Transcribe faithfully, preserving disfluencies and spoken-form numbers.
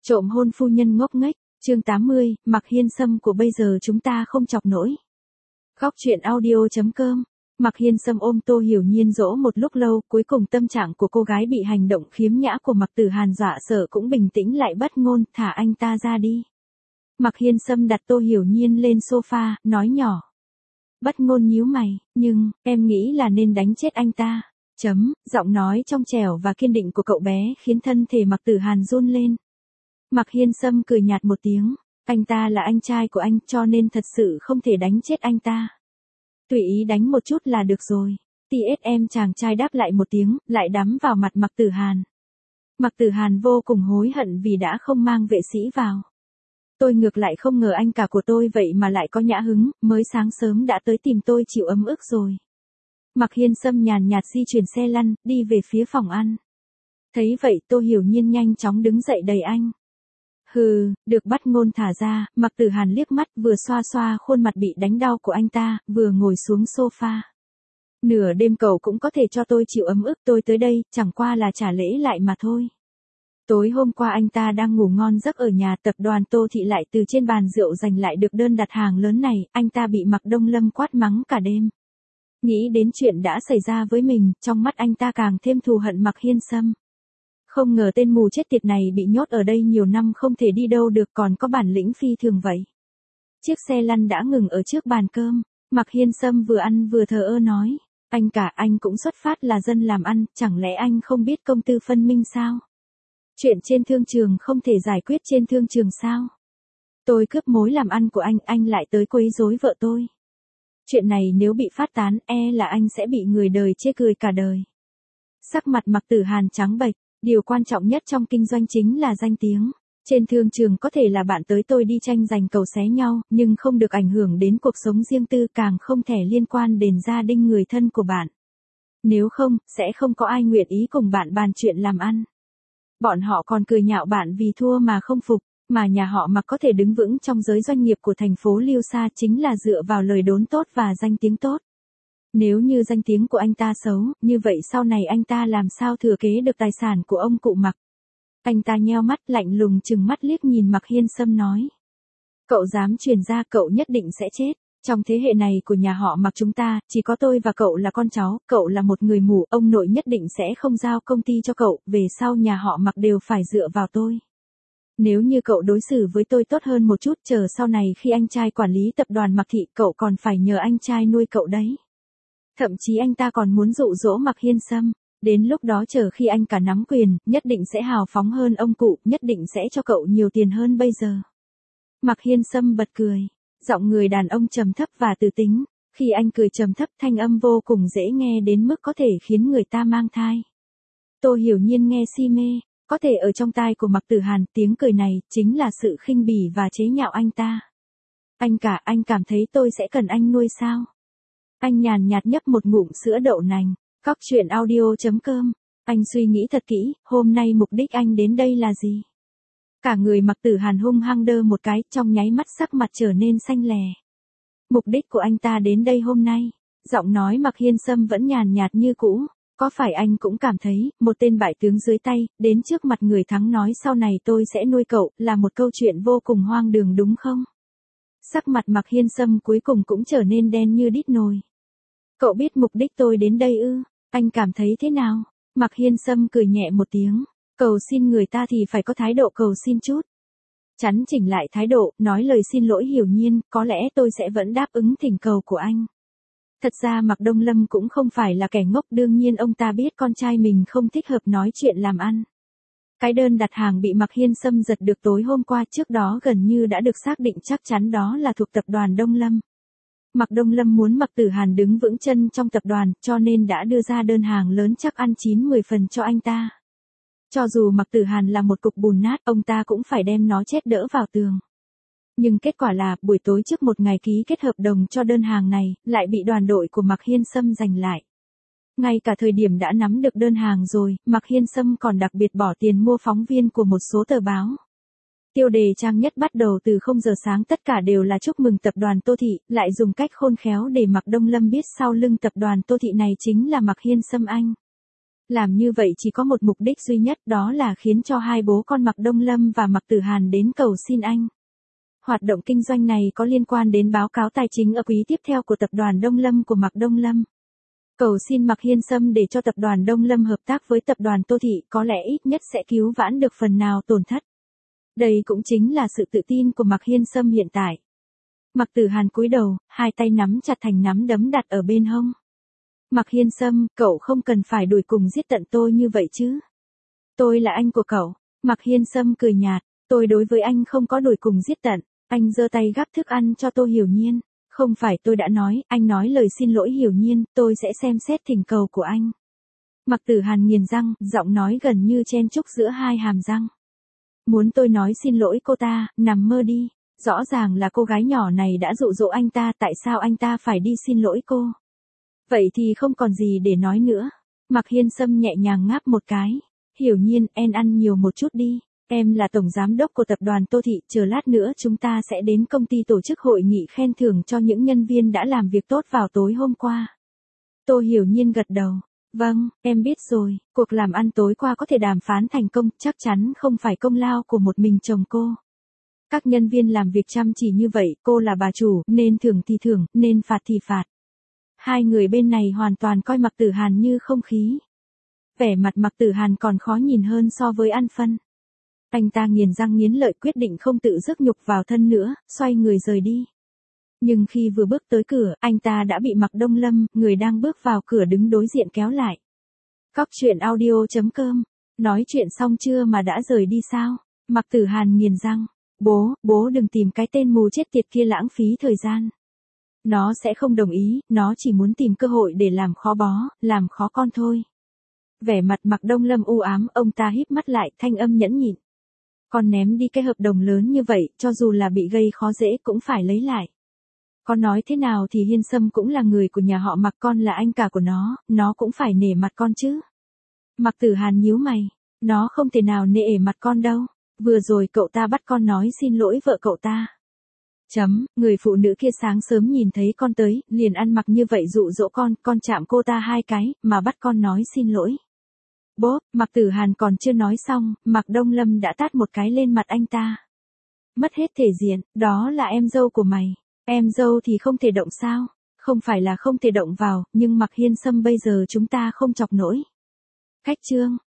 Trộm hôn phu nhân ngốc nghếch, chương tám mươi, Mạc Hiên Sâm của bây giờ chúng ta không chọc nổi. Góc truyện audio.com. Mạc Hiên Sâm ôm Tô Hiểu Nhiên dỗ một lúc lâu, cuối cùng tâm trạng của cô gái bị hành động khiếm nhã của Mạc Tử Hàn dọa sợ cũng bình tĩnh lại, bất ngôn, thả anh ta ra đi. Mạc Hiên Sâm đặt Tô Hiểu Nhiên lên sofa, nói nhỏ. Bất ngôn nhíu mày, nhưng, em nghĩ là nên đánh chết anh ta. Chấm, giọng nói trong trẻo và kiên định của cậu bé khiến thân thể Mạc Tử Hàn run lên. Mạc Hiên Sâm cười nhạt một tiếng, anh ta là anh trai của anh cho nên thật sự không thể đánh chết anh ta. Tùy ý đánh một chút là được rồi. tê ét em chàng trai đáp lại một tiếng, lại đắm vào mặt Mạc Tử Hàn. Mạc Tử Hàn vô cùng hối hận vì đã không mang vệ sĩ vào. Tôi ngược lại không ngờ anh cả của tôi vậy mà lại có nhã hứng, mới sáng sớm đã tới tìm tôi chịu ấm ức rồi. Mạc Hiên Sâm nhàn nhạt di chuyển xe lăn, đi về phía phòng ăn. Thấy vậy Tô Hiểu Nhiên nhanh chóng đứng dậy đẩy anh. Hừ, được bắt ngôn thả ra, Mạc Tử Hàn liếc mắt vừa xoa xoa khuôn mặt bị đánh đau của anh ta, vừa ngồi xuống sofa. Nửa đêm cậu cũng có thể cho tôi chịu ấm ức, tôi tới đây, chẳng qua là trả lễ lại mà thôi. Tối hôm qua anh ta đang ngủ ngon giấc ở nhà, tập đoàn Tô Thị lại từ trên bàn rượu giành lại được đơn đặt hàng lớn này, anh ta bị Mạc Đông Lâm quát mắng cả đêm. Nghĩ đến chuyện đã xảy ra với mình, trong mắt anh ta càng thêm thù hận Mạc Hiên Sâm. Không ngờ tên mù chết tiệt này bị nhốt ở đây nhiều năm không thể đi đâu được, còn có bản lĩnh phi thường vậy. Chiếc xe lăn đã ngừng ở trước bàn cơm, Mạc Hiên Sâm vừa ăn vừa thờ ơ nói, anh cả anh cũng xuất phát là dân làm ăn, chẳng lẽ anh không biết công tư phân minh sao? Chuyện trên thương trường không thể giải quyết trên thương trường sao? Tôi cướp mối làm ăn của anh, anh lại tới quấy rối vợ tôi. Chuyện này nếu bị phát tán, e là anh sẽ bị người đời chê cười cả đời. Sắc mặt Mạc Tử Hàn trắng bệch, điều quan trọng nhất trong kinh doanh chính là danh tiếng. Trên thương trường có thể là bạn tới tôi đi tranh giành cầu xé nhau, nhưng không được ảnh hưởng đến cuộc sống riêng tư, càng không thể liên quan đến gia đình người thân của bạn. Nếu không, sẽ không có ai nguyện ý cùng bạn bàn chuyện làm ăn. Bọn họ còn cười nhạo bạn vì thua mà không phục, mà nhà họ Mạc có thể đứng vững trong giới doanh nghiệp của thành phố Liêu Sa chính là dựa vào lời đồn tốt và danh tiếng tốt. Nếu như danh tiếng của anh ta xấu, như vậy sau này anh ta làm sao thừa kế được tài sản của ông cụ Mạc? Anh ta nheo mắt lạnh lùng trừng mắt liếc nhìn Mạc Hiên Sâm nói. Cậu dám truyền ra cậu nhất định sẽ chết. Trong thế hệ này của nhà họ Mạc chúng ta, chỉ có tôi và cậu là con cháu, cậu là một người mù, ông nội nhất định sẽ không giao công ty cho cậu, về sau nhà họ Mạc đều phải dựa vào tôi. Nếu như cậu đối xử với tôi tốt hơn một chút, chờ sau này khi anh trai quản lý tập đoàn Mạc Thị, cậu còn phải nhờ anh trai nuôi cậu đấy. Thậm chí anh ta còn muốn dụ dỗ Mạc Hiên Sâm, đến lúc đó chờ khi anh cả nắm quyền, nhất định sẽ hào phóng hơn ông cụ, nhất định sẽ cho cậu nhiều tiền hơn bây giờ. Mạc Hiên Sâm bật cười, giọng người đàn ông trầm thấp và từ tính, khi anh cười trầm thấp thanh âm vô cùng dễ nghe đến mức có thể khiến người ta mang thai. Tô Hiểu Nhiên nghe si mê, có thể ở trong tai của Mạc Tử Hàn, tiếng cười này chính là sự khinh bỉ và chế nhạo anh ta. Anh cả, anh cảm thấy tôi sẽ cần anh nuôi sao? Anh nhàn nhạt nhấp một ngụm sữa đậu nành. Góc truyện audio.com. Anh suy nghĩ thật kỹ, hôm nay mục đích anh đến đây là gì? Cả người Mạc Tử Hàn hung hăng đơ một cái, trong nháy mắt sắc mặt trở nên xanh lè. Mục đích của anh ta đến đây hôm nay, giọng nói Mạc Hiên Sâm vẫn nhàn nhạt như cũ. Có phải anh cũng cảm thấy, một tên bại tướng dưới tay, đến trước mặt người thắng nói sau này tôi sẽ nuôi cậu, là một câu chuyện vô cùng hoang đường đúng không? Sắc mặt Mạc Hiên Sâm cuối cùng cũng trở nên đen như đít nồi. Cậu biết mục đích tôi đến đây ư? Anh cảm thấy thế nào? Mạc Hiên Sâm cười nhẹ một tiếng. Cầu xin người ta thì phải có thái độ cầu xin chút. Chắn chỉnh lại thái độ, nói lời xin lỗi Hiểu Nhiên, có lẽ tôi sẽ vẫn đáp ứng thỉnh cầu của anh. Thật ra Mạc Đông Lâm cũng không phải là kẻ ngốc, đương nhiên ông ta biết con trai mình không thích hợp nói chuyện làm ăn. Cái đơn đặt hàng bị Mạc Hiên Sâm giật được tối hôm qua trước đó gần như đã được xác định chắc chắn đó là thuộc tập đoàn Đông Lâm. Mạc Đông Lâm muốn Mạc Tử Hàn đứng vững chân trong tập đoàn, cho nên đã đưa ra đơn hàng lớn chắc ăn chín mười phần cho anh ta. Cho dù Mạc Tử Hàn là một cục bùn nát, ông ta cũng phải đem nó chết đỡ vào tường. Nhưng kết quả là, buổi tối trước một ngày ký kết hợp đồng cho đơn hàng này, lại bị đoàn đội của Mạc Hiên Sâm giành lại. Ngay cả thời điểm đã nắm được đơn hàng rồi, Mạc Hiên Sâm còn đặc biệt bỏ tiền mua phóng viên của một số tờ báo. Tiêu đề trang nhất bắt đầu từ không giờ sáng, tất cả đều là chúc mừng tập đoàn Tô Thị, lại dùng cách khôn khéo để Mạc Đông Lâm biết sau lưng tập đoàn Tô Thị này chính là Mạc Hiên Sâm anh. Làm như vậy chỉ có một mục đích duy nhất, đó là khiến cho hai bố con Mạc Đông Lâm và Mạc Tử Hàn đến cầu xin anh. Hoạt động kinh doanh này có liên quan đến báo cáo tài chính ở quý tiếp theo của tập đoàn Đông Lâm của Mạc Đông Lâm. Cầu xin Mạc Hiên Sâm để cho tập đoàn Đông Lâm hợp tác với tập đoàn Tô Thị, có lẽ ít nhất sẽ cứu vãn được phần nào tổn thất. Đây cũng chính là sự tự tin của Mạc Hiên Sâm hiện tại. Mạc Tử Hàn cúi đầu, hai tay nắm chặt thành nắm đấm đặt ở bên hông. Mạc Hiên Sâm, cậu không cần phải đuổi cùng giết tận tôi như vậy chứ. Tôi là anh của cậu. Mạc Hiên Sâm cười nhạt, tôi đối với anh không có đuổi cùng giết tận. Anh giơ tay gắp thức ăn cho Tô Hiểu Nhiên. Không phải tôi đã nói, anh nói lời xin lỗi Hiểu Nhiên, tôi sẽ xem xét thỉnh cầu của anh. Mạc Tử Hàn nghiền răng, giọng nói gần như chen chúc giữa hai hàm răng. Muốn tôi nói xin lỗi cô ta, nằm mơ đi. Rõ ràng là cô gái nhỏ này đã dụ dỗ anh ta, tại sao anh ta phải đi xin lỗi cô? Vậy thì không còn gì để nói nữa. Mạc Hiên Sâm nhẹ nhàng ngáp một cái. Hiểu Nhiên, em ăn nhiều một chút đi. Em là tổng giám đốc của tập đoàn Tô Thị, chờ lát nữa chúng ta sẽ đến công ty tổ chức hội nghị khen thưởng cho những nhân viên đã làm việc tốt vào tối hôm qua. Tô Hiểu Nhiên gật đầu. Vâng, em biết rồi, cuộc làm ăn tối qua có thể đàm phán thành công, chắc chắn không phải công lao của một mình chồng cô. Các nhân viên làm việc chăm chỉ như vậy, cô là bà chủ, nên thưởng thì thưởng, nên phạt thì phạt. Hai người bên này hoàn toàn coi Mạc Tử Hàn như không khí. Vẻ mặt Mạc Tử Hàn còn khó nhìn hơn so với An Phân. Anh ta nghiến răng nghiến lợi quyết định không tự rước nhục vào thân nữa, xoay người rời đi. Nhưng khi vừa bước tới cửa, anh ta đã bị Mạc Đông Lâm, người đang bước vào cửa đứng đối diện kéo lại. Cóc truyện audio chấm com. Nói chuyện xong chưa mà đã rời đi sao? Mạc Tử Hàn nghiến răng. Bố, bố đừng tìm cái tên mù chết tiệt kia lãng phí thời gian. Nó sẽ không đồng ý, nó chỉ muốn tìm cơ hội để làm khó bó, làm khó con thôi. Vẻ mặt Mạc Đông Lâm u ám, ông ta híp mắt lại, thanh âm nhẫn nhịn. Con ném đi cái hợp đồng lớn như vậy, cho dù là bị gây khó dễ cũng phải lấy lại. Con nói thế nào thì Hiên Sâm cũng là người của nhà họ Mạc, con là anh cả của nó, nó cũng phải nể mặt con chứ. Mạc Tử Hàn nhíu mày, nó không thể nào nể mặt con đâu. Vừa rồi cậu ta bắt con nói xin lỗi vợ cậu ta. Chấm, người phụ nữ kia sáng sớm nhìn thấy con tới, liền ăn mặc như vậy dụ dỗ con, con chạm cô ta hai cái, mà bắt con nói xin lỗi. Bốp, Mạc Tử Hàn còn chưa nói xong, Mạc Đông Lâm đã tát một cái lên mặt anh ta. Mất hết thể diện, đó là em dâu của mày. Em dâu thì không thể động sao? Không phải là không thể động vào, nhưng Mạc Hiên Sâm bây giờ chúng ta không chọc nổi. Cách chương.